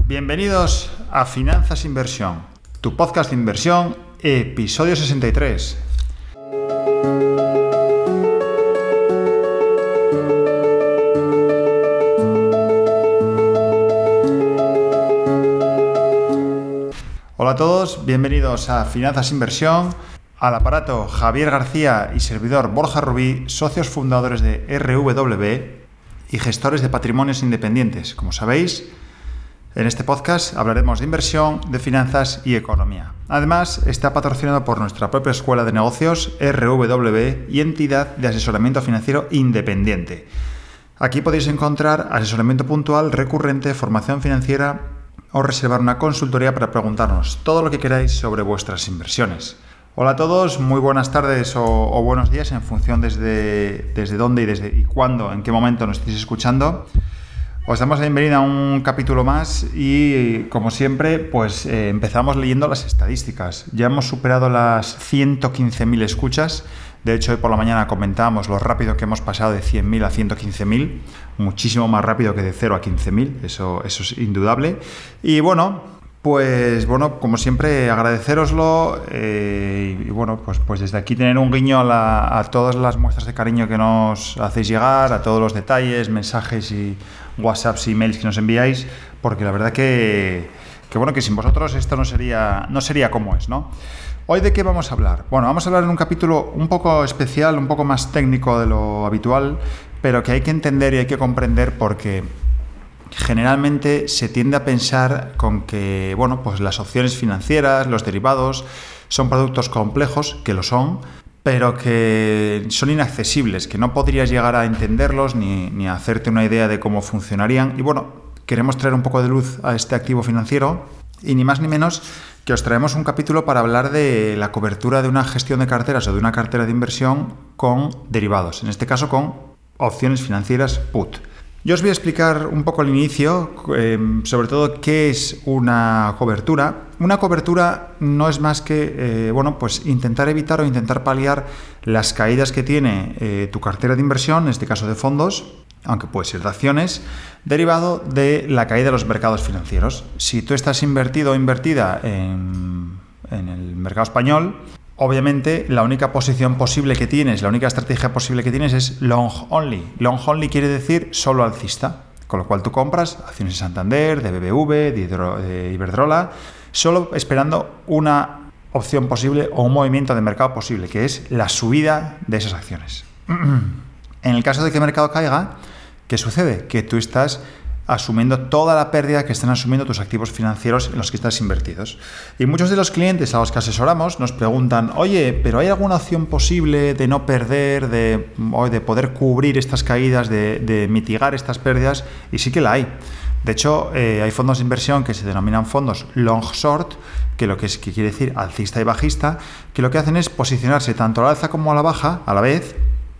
Bienvenidos a Finanzas Inversión, tu podcast de inversión, episodio 63. Hola a todos, bienvenidos a Finanzas Inversión, al aparato Javier García y servidor Borja Rubí, socios fundadores de RW y gestores de patrimonios independientes. Como sabéis, en este podcast hablaremos de inversión, de finanzas y economía. Además, está patrocinado por nuestra propia escuela de negocios, RW, y entidad de asesoramiento financiero independiente. Aquí podéis encontrar asesoramiento puntual, recurrente, formación financiera o reservar una consultoría para preguntarnos todo lo que queráis sobre vuestras inversiones. Hola a todos, muy buenas tardes o buenos días en función desde dónde y cuándo, en qué momento nos estéis escuchando. Os damos la bienvenida a un capítulo más y, como siempre, empezamos leyendo las estadísticas. Ya hemos superado las 115.000 escuchas. De hecho, hoy por la mañana comentábamos lo rápido que hemos pasado de 100.000 a 115.000. Muchísimo más rápido que de 0 a 15.000. Eso es indudable. Y como siempre, agradecéroslo pues desde aquí tener un guiño a todas las muestras de cariño que nos hacéis llegar, a todos los detalles, mensajes y WhatsApps y emails que nos enviáis, porque la verdad que sin vosotros esto no sería como es, ¿no? ¿Hoy de qué vamos a hablar? Bueno, vamos a hablar en un capítulo un poco especial, un poco más técnico de lo habitual, pero que hay que entender y hay que comprender porque generalmente se tiende a pensar con que, las opciones financieras, los derivados, son productos complejos, que lo son, pero que son inaccesibles, que no podrías llegar a entenderlos ni a hacerte una idea de cómo funcionarían. Y queremos traer un poco de luz a este activo financiero y ni más ni menos que os traemos un capítulo para hablar de la cobertura de una gestión de carteras o de una cartera de inversión con derivados, en este caso con opciones financieras put. Yo os voy a explicar un poco al inicio, sobre todo, qué es una cobertura. Una cobertura no es más que intentar evitar o intentar paliar las caídas que tiene tu cartera de inversión, en este caso de fondos, aunque puede ser de acciones, derivado de la caída de los mercados financieros. Si tú estás invertido o invertida en el mercado español, obviamente, la única posición posible que tienes, la única estrategia posible que tienes es long only. Long only quiere decir solo alcista, con lo cual tú compras acciones de Santander, de BBV, de Iberdrola, solo esperando una opción posible o un movimiento de mercado posible, que es la subida de esas acciones. En el caso de que el mercado caiga, ¿qué sucede? Que tú estás asumiendo toda la pérdida que están asumiendo tus activos financieros en los que estás invertidos. Y muchos de los clientes a los que asesoramos nos preguntan: oye, ¿pero hay alguna opción posible de no perder, de poder cubrir estas caídas, de mitigar estas pérdidas? Y sí que la hay. De hecho, hay fondos de inversión que se denominan fondos long short, que quiere decir alcista y bajista, que lo que hacen es posicionarse tanto a la alza como a la baja a la vez,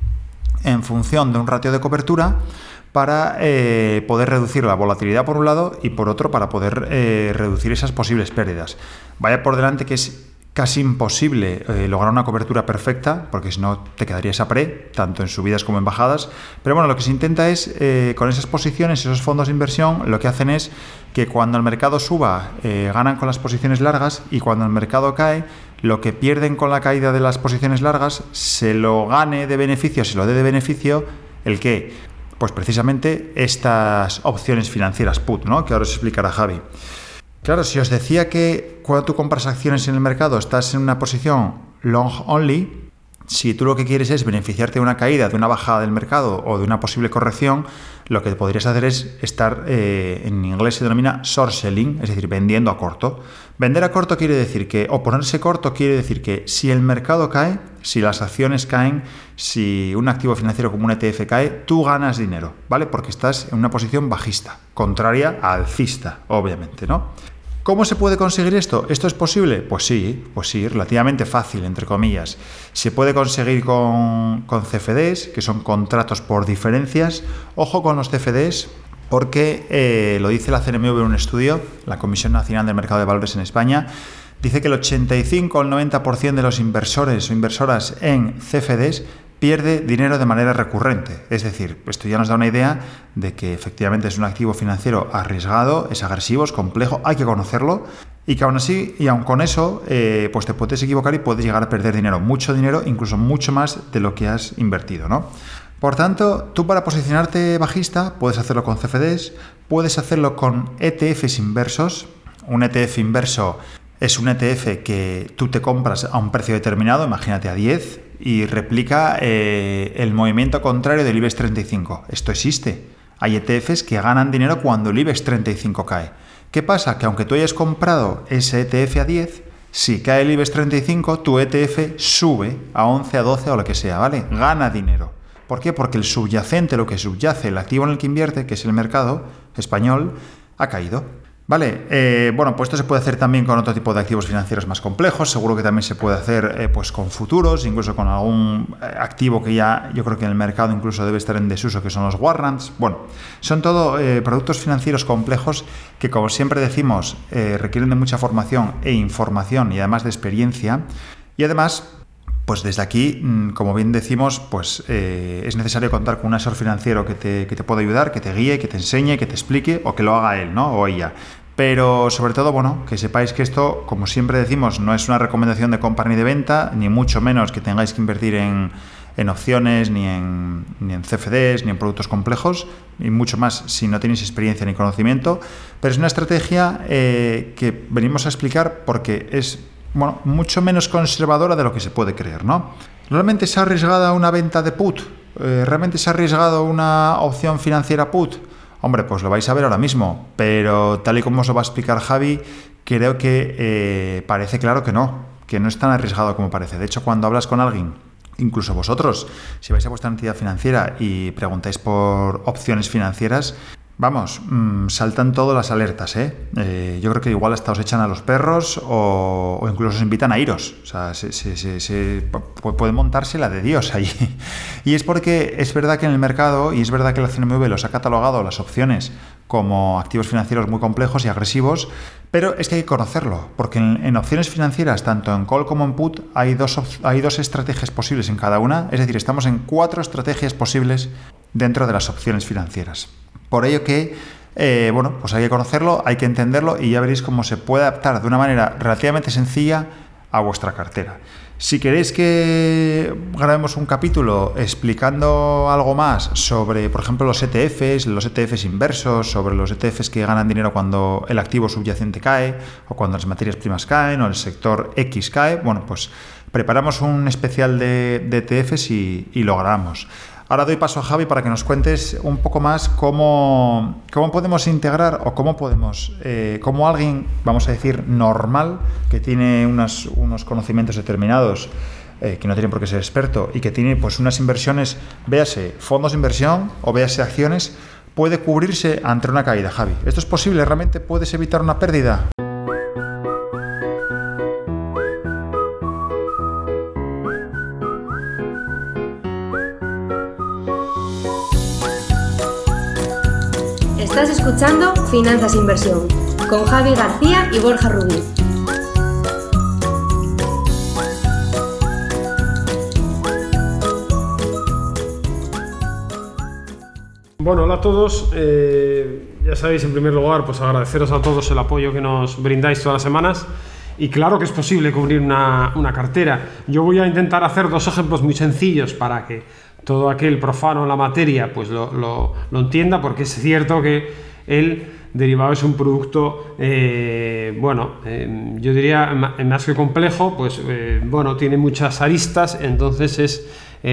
en función de un ratio de cobertura, para poder reducir la volatilidad por un lado y por otro para poder reducir esas posibles pérdidas. Vaya por delante que es casi imposible lograr una cobertura perfecta, porque si no te quedarías a pre, tanto en subidas como en bajadas. Pero lo que se intenta es, con esas posiciones, esos fondos de inversión, lo que hacen es que cuando el mercado suba, ganan con las posiciones largas, y cuando el mercado cae, lo que pierden con la caída de las posiciones largas se lo gane de beneficio, se lo dé de beneficio el que, pues precisamente estas opciones financieras put, ¿no? Que ahora os explicará Javi. Claro, si os decía que cuando tú compras acciones en el mercado estás en una posición long only, si tú lo que quieres es beneficiarte de una caída, de una bajada del mercado o de una posible corrección, lo que podrías hacer es estar, en inglés se denomina short selling, es decir, vendiendo a corto. Vender a corto quiere decir o ponerse corto quiere decir que si el mercado cae, si las acciones caen, si un activo financiero como un ETF cae, tú ganas dinero, ¿vale? Porque estás en una posición bajista, contraria a alcista, obviamente, ¿no? ¿Cómo se puede conseguir esto? ¿Esto es posible? Pues sí, relativamente fácil, entre comillas. Se puede conseguir con CFDs, que son contratos por diferencias. Ojo con los CFDs, porque lo dice la CNMV en un estudio, la Comisión Nacional del Mercado de Valores en España, dice que el 85 o el 90% de los inversores o inversoras en CFDs pierde dinero de manera recurrente. Es decir, esto ya nos da una idea de que efectivamente es un activo financiero arriesgado, es agresivo, es complejo, hay que conocerlo y que aún así, y aun con eso, pues te puedes equivocar y puedes llegar a perder dinero, incluso mucho más de lo que has invertido, ¿no? Por tanto, tú para posicionarte bajista puedes hacerlo con CFDs, puedes hacerlo con ETFs inversos. Un ETF inverso es un ETF que tú te compras a un precio determinado, imagínate a 10, y replica el movimiento contrario del IBEX 35. Esto existe. Hay ETFs que ganan dinero cuando el IBEX 35 cae. ¿Qué pasa? Que aunque tú hayas comprado ese ETF a 10, si cae el IBEX 35, tu ETF sube a 11, a 12 o lo que sea, ¿vale? Gana dinero. ¿Por qué? Porque el subyacente, lo que subyace, el activo en el que invierte, que es el mercado español, ha caído. Vale, bueno, pues esto se puede hacer también con otro tipo de activos financieros más complejos. Seguro que también se puede hacer pues con futuros, incluso con algún activo que ya yo creo que en el mercado incluso debe estar en desuso, que son los warrants. Bueno, son todo productos financieros complejos que, como siempre decimos, requieren de mucha formación e información y además de experiencia. Y además, pues desde aquí, como bien decimos, pues es necesario contar con un asesor financiero que te pueda ayudar, que te guíe, que te enseñe, que te explique o que lo haga él, ¿no? O ella. Pero sobre todo, bueno, que sepáis que esto, como siempre decimos, no es una recomendación de compra ni de venta, ni mucho menos que tengáis que invertir en opciones, ni en CFDs, ni en productos complejos, y mucho más si no tenéis experiencia ni conocimiento. Pero es una estrategia que venimos a explicar porque es mucho menos conservadora de lo que se puede creer, ¿no? ¿Realmente se ha arriesgado una venta de put? ¿Realmente se ha arriesgado una opción financiera put? Hombre, pues lo vais a ver ahora mismo, pero tal y como os lo va a explicar Javi, creo que parece claro que no es tan arriesgado como parece. De hecho, cuando hablas con alguien, incluso vosotros, si vais a vuestra entidad financiera y preguntáis por opciones financieras, vamos, saltan todas las alertas, yo creo que igual hasta os echan a los perros o incluso os invitan a iros. O sea, puede montarse la de Dios allí. Y es porque es verdad que en el mercado, y es verdad que la CNMV los ha catalogado las opciones como activos financieros muy complejos y agresivos, pero es que hay que conocerlo, porque en opciones financieras, tanto en call como en put, hay dos estrategias posibles en cada una. Es decir, estamos en 4 estrategias posibles dentro de las opciones financieras. Por ello que, pues hay que conocerlo, hay que entenderlo y ya veréis cómo se puede adaptar de una manera relativamente sencilla a vuestra cartera. Si queréis que grabemos un capítulo explicando algo más sobre, por ejemplo, los ETFs inversos, sobre los ETFs que ganan dinero cuando el activo subyacente cae o cuando las materias primas caen o el sector X cae, bueno, pues preparamos un especial de ETFs y lo grabamos. Ahora doy paso a Javi para que nos cuentes un poco más cómo podemos integrar o cómo alguien, vamos a decir, normal, que tiene unos conocimientos determinados, que no tiene por qué ser experto y que tiene pues unas inversiones, véase fondos de inversión o véase acciones, puede cubrirse ante una caída. Javi, ¿esto es posible? ¿Realmente puedes evitar una pérdida? Estás escuchando Finanzas Inversión con Javi García y Borja Rubí. Bueno, hola a todos. Ya sabéis, en primer lugar, pues agradeceros a todos el apoyo que nos brindáis todas las semanas. Y claro que es posible cubrir una cartera. Yo voy a intentar hacer 2 ejemplos muy sencillos para que todo aquel profano en la materia pues lo entienda, porque es cierto que el derivado es un producto, yo diría más que complejo, pues tiene muchas aristas, entonces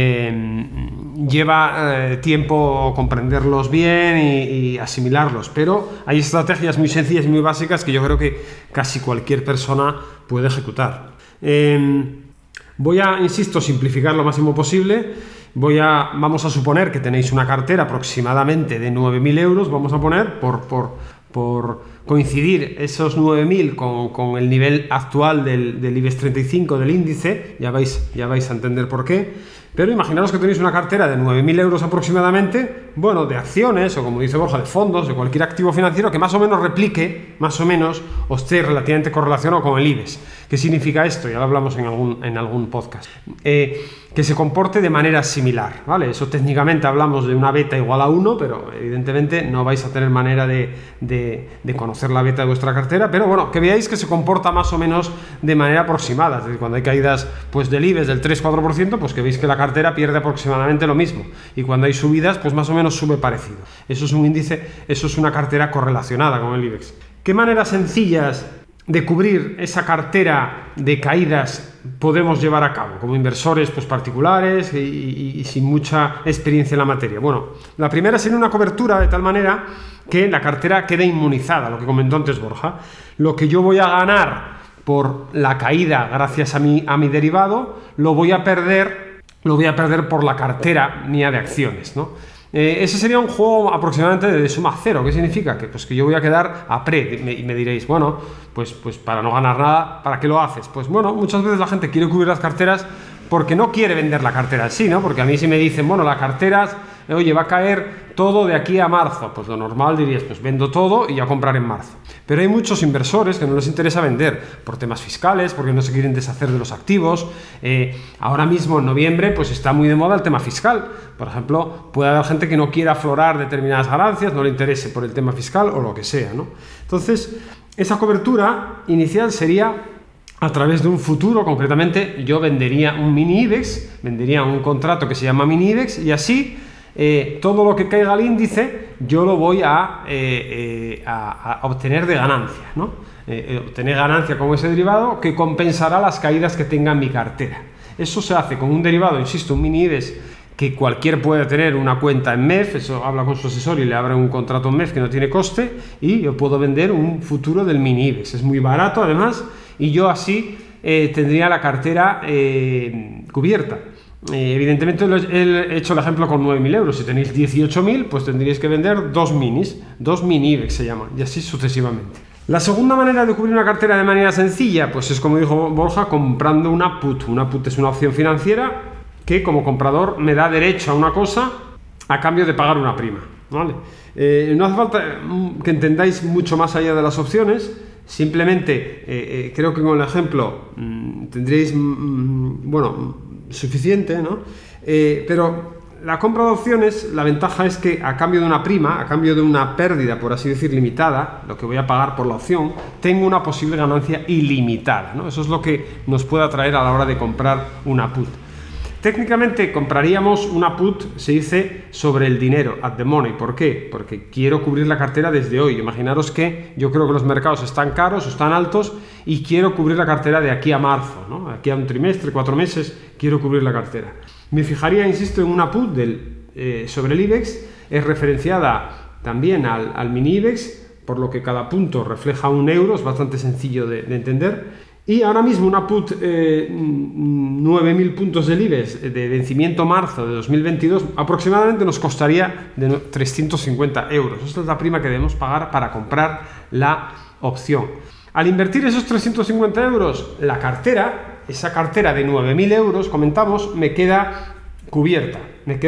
lleva tiempo comprenderlos bien y asimilarlos, pero hay estrategias muy sencillas y muy básicas que yo creo que casi cualquier persona puede ejecutar. Voy a, insisto, simplificar lo máximo posible. Vamos a suponer que tenéis una cartera aproximadamente de 9.000 euros, vamos a poner, por coincidir esos 9.000 con el nivel actual del IBEX 35 del índice, ya vais a entender por qué. Pero imaginaros que tenéis una cartera de 9.000 euros aproximadamente, bueno, de acciones o, como dice Borja, de fondos, de cualquier activo financiero que más o menos replique, más o menos, o esté relativamente correlacionado con el IBEX. ¿Qué significa esto? Ya lo hablamos en algún podcast. Que se comporte de manera similar, ¿vale? Eso técnicamente hablamos de una beta igual a 1, pero evidentemente no vais a tener manera de conocer la beta de vuestra cartera, pero bueno, que veáis que se comporta más o menos de manera aproximada. Es decir, cuando hay caídas pues del IBEX del 3-4%, pues que veis que la cartera pierde aproximadamente lo mismo, y cuando hay subidas, pues más o menos sube parecido. Eso es un índice, eso es una cartera correlacionada con el IBEX. ¿Qué maneras sencillas de cubrir esa cartera de caídas podemos llevar a cabo como inversores pues particulares y sin mucha experiencia en la materia? Bueno, la primera sería una cobertura de tal manera que la cartera quede inmunizada, lo que comentó antes Borja. Lo que yo voy a ganar por la caída gracias a mi derivado, lo voy a perder por la cartera mía de acciones, ¿no? Ese sería un juego aproximadamente de suma cero. ¿Qué significa? Que yo voy a quedar a pre, y me diréis, bueno, pues para no ganar nada, ¿para qué lo haces? Pues bueno, muchas veces la gente quiere cubrir las carteras porque no quiere vender la cartera en sí, ¿no? Porque a mí si me dicen, bueno, la cartera, oye, va a caer todo de aquí a marzo, pues lo normal dirías, pues vendo todo y ya comprar en marzo. Pero hay muchos inversores que no les interesa vender por temas fiscales, porque no se quieren deshacer de los activos. Ahora mismo en noviembre pues está muy de moda el tema fiscal. Por ejemplo, puede haber gente que no quiera aflorar determinadas ganancias, no le interese por el tema fiscal o lo que sea, ¿no? Entonces, esa cobertura inicial sería a través de un futuro. Concretamente, yo vendería un mini IBEX, vendería un contrato que se llama mini IBEX, y así todo lo que caiga al índice yo lo voy a obtener de ganancia, ¿no? Obtener ganancia con ese derivado que compensará las caídas que tenga en mi cartera. Eso se hace con un derivado, insisto, un mini IBEX, que cualquier puede tener una cuenta en MEF. Eso habla con su asesor y le abre un contrato en MEF que no tiene coste, y yo puedo vender un futuro del mini IBEX. Es muy barato además, y yo así tendría la cartera cubierta. Evidentemente he hecho el ejemplo con 9.000 euros. Si tenéis 18.000, pues tendríais que vender dos mini IBEX se llaman, y así sucesivamente. La segunda manera de cubrir una cartera de manera sencilla, pues es, como dijo Borja, comprando una put. Una put es una opción financiera que como comprador me da derecho a una cosa a cambio de pagar una prima, ¿vale? No hace falta que entendáis mucho más allá de las opciones. Simplemente creo que con el ejemplo tendréis suficiente, ¿no? Pero la compra de opciones, la ventaja es que a cambio de una prima, a cambio de una pérdida, por así decir, limitada, lo que voy a pagar por la opción, tengo una posible ganancia ilimitada, ¿no? Eso es lo que nos puede atraer a la hora de comprar una put. Técnicamente compraríamos una put, se dice, sobre el dinero, at the money. ¿Por qué? Porque quiero cubrir la cartera desde hoy. Imaginaros que yo creo que los mercados están caros o están altos y quiero cubrir la cartera de aquí a marzo, ¿no? Aquí a un trimestre, 4 meses, quiero cubrir la cartera. Me fijaría, insisto, en una put sobre el IBEX. Es referenciada también al mini IBEX, por lo que cada punto refleja €1. Es bastante sencillo de entender. Y ahora mismo una put 9.000 puntos del IBEX de vencimiento marzo de 2022 aproximadamente nos costaría de 350 euros. Esta es la prima que debemos pagar para comprar la opción. Al invertir esos 350 euros, la cartera, esa cartera de 9.000 euros, comentamos, me queda cubierta.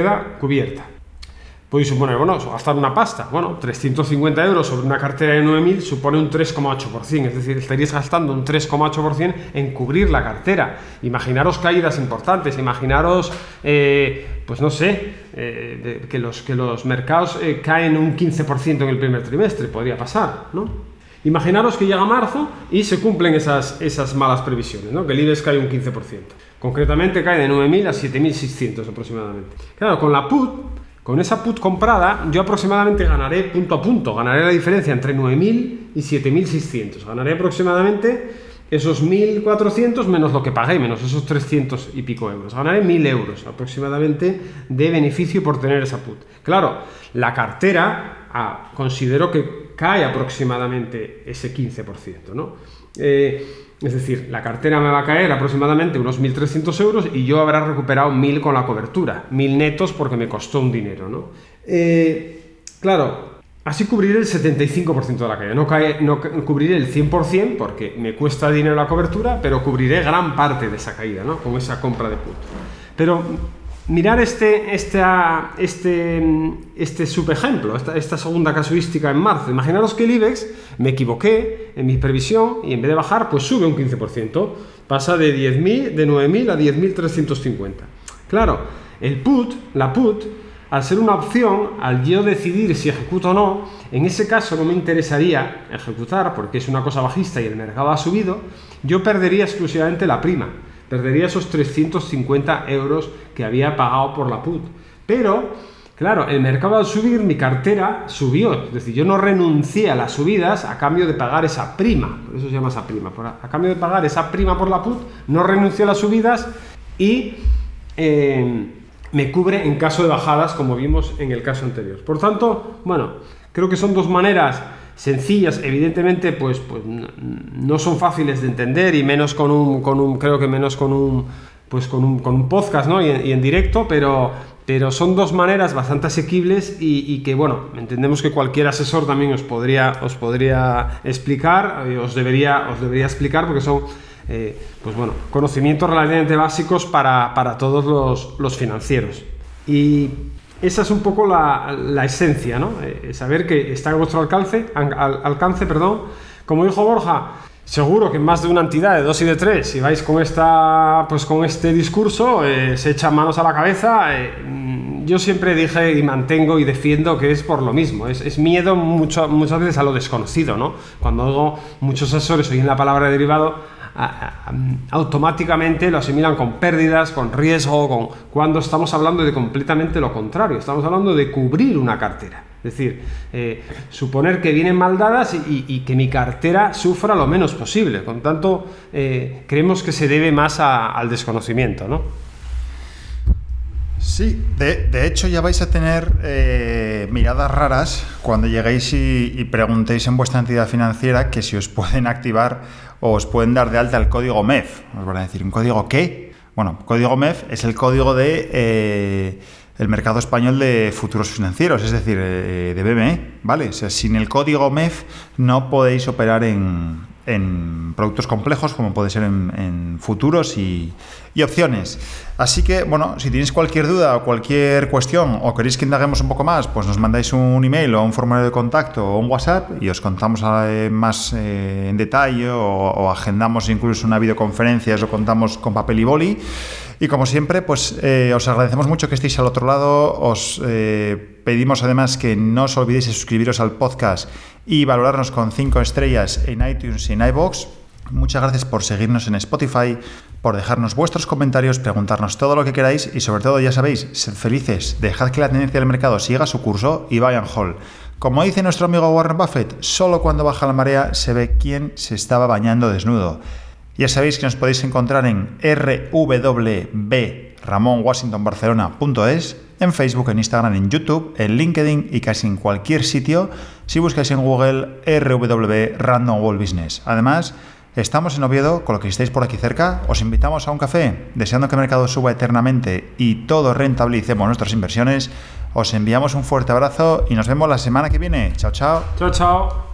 Podéis suponer, bueno, gastar una pasta. Bueno, 350 euros sobre una cartera de 9.000 supone un 3,8%. Es decir, estaríais gastando un 3,8% en cubrir la cartera. Imaginaros caídas importantes. Imaginaros, pues no sé, que los mercados caen un 15% en el primer trimestre. Podría pasar, ¿no? Imaginaros que llega marzo y se cumplen esas malas previsiones, ¿no? Que el IBEX cae un 15%. Concretamente cae de 9.000 a 7.600 aproximadamente. Claro, con esa put comprada, yo aproximadamente ganaré punto a punto, ganaré la diferencia entre 9.000 y 7.600. Ganaré aproximadamente esos 1.400 menos lo que pagué, menos esos 300 y pico euros. Ganaré 1.000 euros aproximadamente de beneficio por tener esa put. Claro, la cartera considero que cae aproximadamente ese 15%, ¿no? Es decir, la cartera me va a caer aproximadamente unos 1.300 euros y yo habré recuperado 1.000 con la cobertura, 1.000 netos porque me costó un dinero, ¿no? Claro, Así cubriré el 75% de la caída. No cubriré el 100% porque me cuesta dinero la cobertura, pero cubriré gran parte de esa caída, ¿no? Con esa compra de put. Pero mirar este subejemplo, esta segunda casuística en marzo. Imaginaros que el IBEX me equivoqué en mi previsión y en vez de bajar, pues sube un 15%. Pasa de 9.000 a 10.350. Claro, la put, al ser una opción, al yo decidir si ejecuto o no, en ese caso no me interesaría ejecutar porque es una cosa bajista y el mercado ha subido, yo perdería exclusivamente la prima, perdería esos 350 euros que había pagado por la put. Pero, claro, el mercado al subir, mi cartera subió, es decir, yo no renuncié a las subidas a cambio de pagar esa prima, por eso se llama esa prima, a cambio de pagar esa prima por la put, no renuncié a las subidas y me cubre en caso de bajadas, como vimos en el caso anterior. Por tanto, bueno, creo que son dos maneras sencillas, evidentemente, pues no son fáciles de entender y menos con un podcast, ¿no? y en directo, pero son dos maneras bastante asequibles y que, bueno, entendemos que cualquier asesor también os podría explicar, os debería explicar porque son conocimientos relativamente básicos para todos los financieros. Y esa es un poco la esencia, ¿no? Saber que está a vuestro alcance. Como dijo Borja, seguro que en más de una entidad de 2 y de 3, si vais con este discurso, se echan manos a la cabeza. Yo siempre dije y mantengo y defiendo que es por lo mismo, es miedo muchas veces a lo desconocido, ¿no? Cuando oigo muchos asesores oyen la palabra derivado, automáticamente lo asimilan con pérdidas, con riesgo, cuando estamos hablando de completamente lo contrario. Estamos hablando de cubrir una cartera, es decir, suponer que vienen mal dadas y que mi cartera sufra lo menos posible. Con tanto, creemos que se debe más al desconocimiento, ¿no? Sí, de hecho ya vais a tener miradas raras cuando lleguéis y preguntéis en vuestra entidad financiera que si os pueden activar o os pueden dar de alta el código MEF. Os van a decir, ¿un código qué? Bueno, código MEF es el código de el mercado español de futuros financieros, es decir, de BME, ¿vale? O sea, sin el código MEF no podéis operar en productos complejos como puede ser en futuros y opciones. Así que, bueno, si tenéis cualquier duda o cualquier cuestión o queréis que indaguemos un poco más, pues nos mandáis un email o un formulario de contacto o un WhatsApp y os contamos más en detalle o agendamos incluso una videoconferencia, os lo contamos con papel y boli. Y como siempre, pues os agradecemos mucho que estéis al otro lado. Os pedimos además que no os olvidéis de suscribiros al podcast y valorarnos con 5 estrellas en iTunes y en iVoox. Muchas gracias por seguirnos en Spotify, por dejarnos vuestros comentarios, preguntarnos todo lo que queráis y sobre todo, ya sabéis, sed felices, dejad que la tendencia del mercado siga su curso y buy and hold. Como dice nuestro amigo Warren Buffett, solo cuando baja la marea se ve quién se estaba bañando desnudo. Ya sabéis que nos podéis encontrar en rwbramonwashingtonbarcelona.es, en Facebook, en Instagram, en YouTube, en LinkedIn y casi en cualquier sitio si buscáis en Google RW Random World Business. Además, estamos en Oviedo, con lo que estáis por aquí cerca, os invitamos a un café, deseando que el mercado suba eternamente y todos rentabilicemos nuestras inversiones. Os enviamos un fuerte abrazo y nos vemos la semana que viene. Chao, chao. Chao, chao.